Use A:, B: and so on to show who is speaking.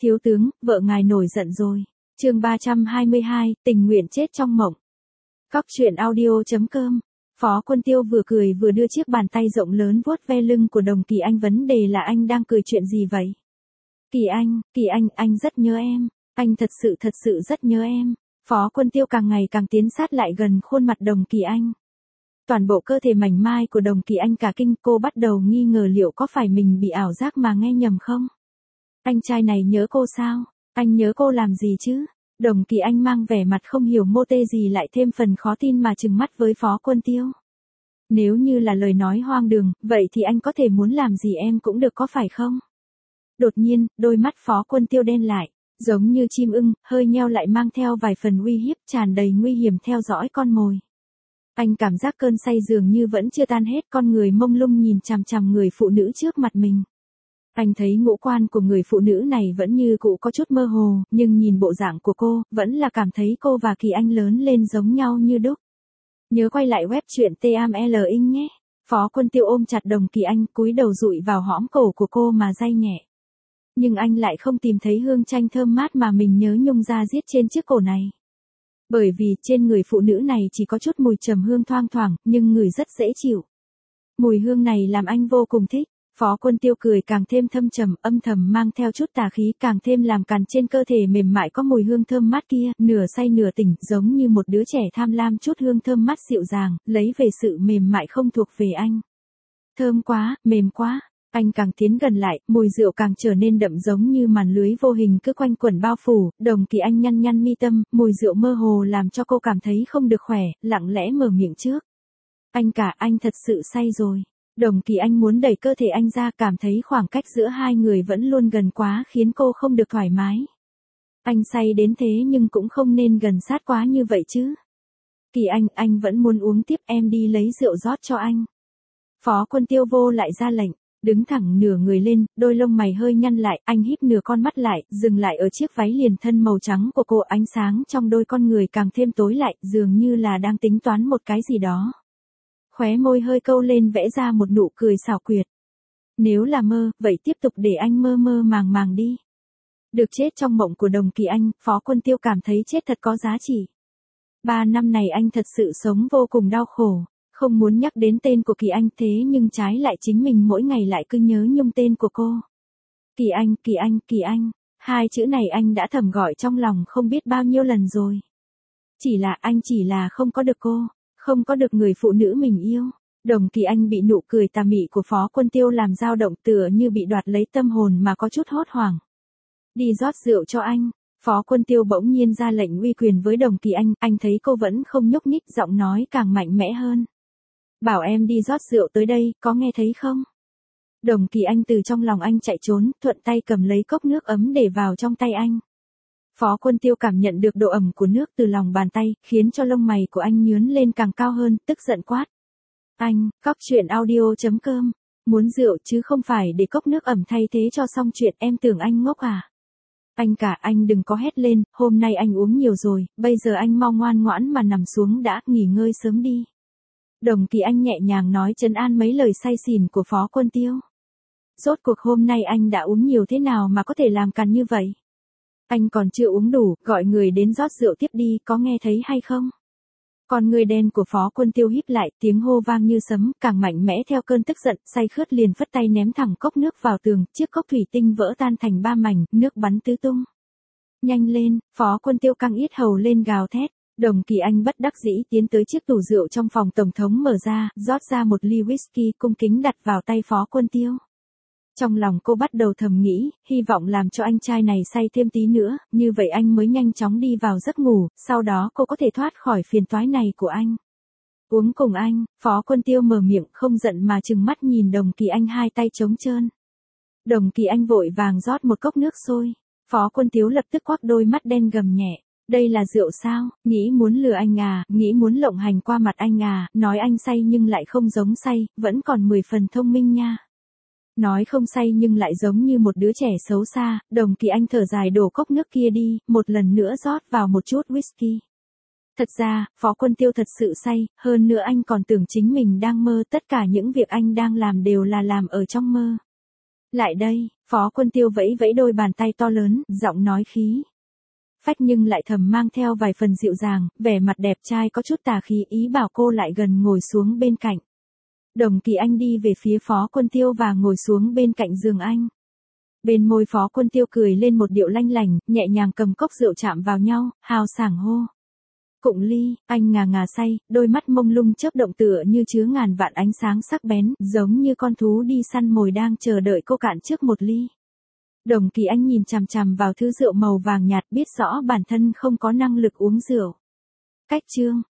A: Thiếu tướng, vợ ngài nổi giận rồi. Chương 322, tình nguyện chết trong mộng. Cóc truyện audio.com. Phó Quân Tiêu vừa cười vừa đưa chiếc bàn tay rộng lớn vuốt ve lưng của Đồng Kỳ Anh, vấn đề là anh đang cười chuyện gì vậy? Kỳ Anh rất nhớ em. Anh thật sự rất nhớ em. Phó Quân Tiêu càng ngày càng tiến sát lại gần khuôn mặt Đồng Kỳ Anh. Toàn bộ cơ thể mảnh mai của Đồng Kỳ Anh cả kinh, cô bắt đầu nghi ngờ liệu có phải mình bị ảo giác mà nghe nhầm không? Anh trai này nhớ cô sao? Anh nhớ cô làm gì chứ? Đồng Kỳ Anh mang vẻ mặt không hiểu mô tê gì lại thêm phần khó tin mà trừng mắt với Phó Quân Tiêu. Nếu như là lời nói hoang đường, vậy thì anh có thể muốn làm gì em cũng được có phải không? Đột nhiên, đôi mắt Phó Quân Tiêu đen lại, giống như chim ưng, hơi nheo lại mang theo vài phần uy hiếp, tràn đầy nguy hiểm theo dõi con mồi. Anh cảm giác cơn say dường như vẫn chưa tan hết, con người mông lung nhìn chằm chằm người phụ nữ trước mặt mình. Anh thấy ngũ quan của người phụ nữ này vẫn như cũ có chút mơ hồ, nhưng nhìn bộ dạng của cô, vẫn là cảm thấy cô và Kỳ Anh lớn lên giống nhau như đúc. Nhớ quay lại web truyện TML Inc nhé. Phó Quân Tiêu ôm chặt Đồng Kỳ Anh, cúi đầu dụi vào hõm cổ của cô mà day nhẹ. Nhưng anh lại không tìm thấy hương chanh thơm mát mà mình nhớ nhung ra giết trên chiếc cổ này. Bởi vì trên người phụ nữ này chỉ có chút mùi trầm hương thoang thoảng, nhưng người rất dễ chịu. Mùi hương này làm anh vô cùng thích. Phó Quân Tiêu cười càng thêm thâm trầm, âm thầm mang theo chút tà khí, càng thêm làm càn trên cơ thể mềm mại có mùi hương thơm mát kia, nửa say nửa tỉnh, giống như một đứa trẻ tham lam chút hương thơm mát dịu dàng, lấy về sự mềm mại không thuộc về anh. Thơm quá, mềm quá. Anh càng tiến gần lại, mùi rượu càng trở nên đậm giống như màn lưới vô hình cứ quanh quẩn bao phủ. Đồng Kỳ Anh nhăn nhăn mi tâm, mùi rượu mơ hồ làm cho cô cảm thấy không được khỏe, lặng lẽ mở miệng trước. Anh thật sự say rồi. Đồng Kỳ Anh muốn đẩy cơ thể anh ra, cảm thấy khoảng cách giữa hai người vẫn luôn gần quá khiến cô không được thoải mái. Anh say đến thế nhưng cũng không nên gần sát quá như vậy chứ. Kỳ anh vẫn muốn uống tiếp, em đi lấy rượu rót cho anh. Phó Quân Tiêu vô lại ra lệnh, đứng thẳng nửa người lên, đôi lông mày hơi nhăn lại, anh híp nửa con mắt lại, dừng lại ở chiếc váy liền thân màu trắng của cô, ánh sáng trong đôi con người càng thêm tối lại, dường như là đang tính toán một cái gì đó. Khóe môi hơi câu lên vẽ ra một nụ cười xảo quyệt. Nếu là mơ, vậy tiếp tục để anh mơ mơ màng màng đi. Được chết trong mộng của Đồng Kỳ Anh, Phó Quân Tiêu cảm thấy chết thật có giá trị. 3 năm này anh thật sự sống vô cùng đau khổ, không muốn nhắc đến tên của Kỳ Anh, thế nhưng trái lại chính mình mỗi ngày lại cứ nhớ nhung tên của cô. Kỳ Anh, hai chữ này anh đã thầm gọi trong lòng không biết bao nhiêu lần rồi. Chỉ là không có được cô. Không có được người phụ nữ mình yêu. Đồng Kỳ Anh bị nụ cười tà mị của Phó Quân Tiêu làm dao động, tựa như bị đoạt lấy tâm hồn mà có chút hốt hoảng. Đi rót rượu cho anh. Phó Quân Tiêu bỗng nhiên ra lệnh uy quyền với Đồng Kỳ Anh thấy cô vẫn không nhúc nhích, giọng nói càng mạnh mẽ hơn. Bảo em đi rót rượu tới đây, có nghe thấy không? Đồng Kỳ Anh từ trong lòng anh chạy trốn, thuận tay cầm lấy cốc nước ấm để vào trong tay anh. Phó Quân Tiêu cảm nhận được độ ẩm của nước từ lòng bàn tay, khiến cho lông mày của anh nhướng lên càng cao hơn, tức giận quát. Cóc truyện audio.com. Muốn rượu chứ không phải để cốc nước ẩm thay thế cho xong chuyện, em tưởng anh ngốc à? Anh đừng có hét lên, hôm nay anh uống nhiều rồi, bây giờ anh mau ngoan ngoãn mà nằm xuống đã, nghỉ ngơi sớm đi. Đồng Kỳ Anh nhẹ nhàng nói trấn an mấy lời say xỉn của Phó Quân Tiêu. Rốt cuộc hôm nay anh đã uống nhiều thế nào mà có thể làm càn như vậy? Anh còn chưa uống đủ, gọi người đến rót rượu tiếp đi, có nghe thấy hay không? Con người đen của Phó Quân Tiêu híp lại, tiếng hô vang như sấm, càng mạnh mẽ theo cơn tức giận, say khướt liền phất tay ném thẳng cốc nước vào tường, chiếc cốc thủy tinh vỡ tan thành 3 mảnh, nước bắn tứ tung. Nhanh lên, Phó Quân Tiêu căng yết hầu lên gào thét. Đồng Kỳ Anh bất đắc dĩ tiến tới chiếc tủ rượu trong phòng tổng thống mở ra, rót ra một ly whisky cung kính đặt vào tay Phó Quân Tiêu. Trong lòng cô bắt đầu thầm nghĩ, hy vọng làm cho anh trai này say thêm tí nữa, như vậy anh mới nhanh chóng đi vào giấc ngủ, sau đó cô có thể thoát khỏi phiền toái này của anh. Uống cùng anh, Phó Quân Tiêu mở miệng không giận mà trừng mắt nhìn Đồng Kỳ Anh hai tay trống trơn. Đồng Kỳ Anh vội vàng rót một cốc nước sôi. Phó Quân Tiêu lập tức quắc đôi mắt đen gầm nhẹ. Đây là rượu sao, nghĩ muốn lừa anh à, nghĩ muốn lộng hành qua mặt anh à, nói anh say nhưng lại không giống say, vẫn còn 10 phần thông minh nha. Nói không say nhưng lại giống như một đứa trẻ xấu xa, Đồng Kỳ Anh thở dài đổ cốc nước kia đi, một lần nữa rót vào một chút whisky. Thật ra, Phó Quân Tiêu thật sự say, hơn nữa anh còn tưởng chính mình đang mơ, tất cả những việc anh đang làm đều là làm ở trong mơ. Lại đây, Phó Quân Tiêu vẫy vẫy đôi bàn tay to lớn, giọng nói khí phách nhưng lại thầm mang theo vài phần dịu dàng, vẻ mặt đẹp trai có chút tà khí, ý bảo cô lại gần ngồi xuống bên cạnh. Đồng Kỳ Anh đi về phía Phó Quân Tiêu và ngồi xuống bên cạnh giường anh. Bên môi Phó Quân Tiêu cười lên một điệu lanh lành, nhẹ nhàng cầm cốc rượu chạm vào nhau, hào sảng hô. Cụng ly, anh ngà ngà say, đôi mắt mông lung chớp động tựa như chứa ngàn vạn ánh sáng sắc bén, giống như con thú đi săn mồi đang chờ đợi cô cạn trước một ly. Đồng Kỳ Anh nhìn chằm chằm vào thứ rượu màu vàng nhạt, biết rõ bản thân không có năng lực uống rượu. Cách chương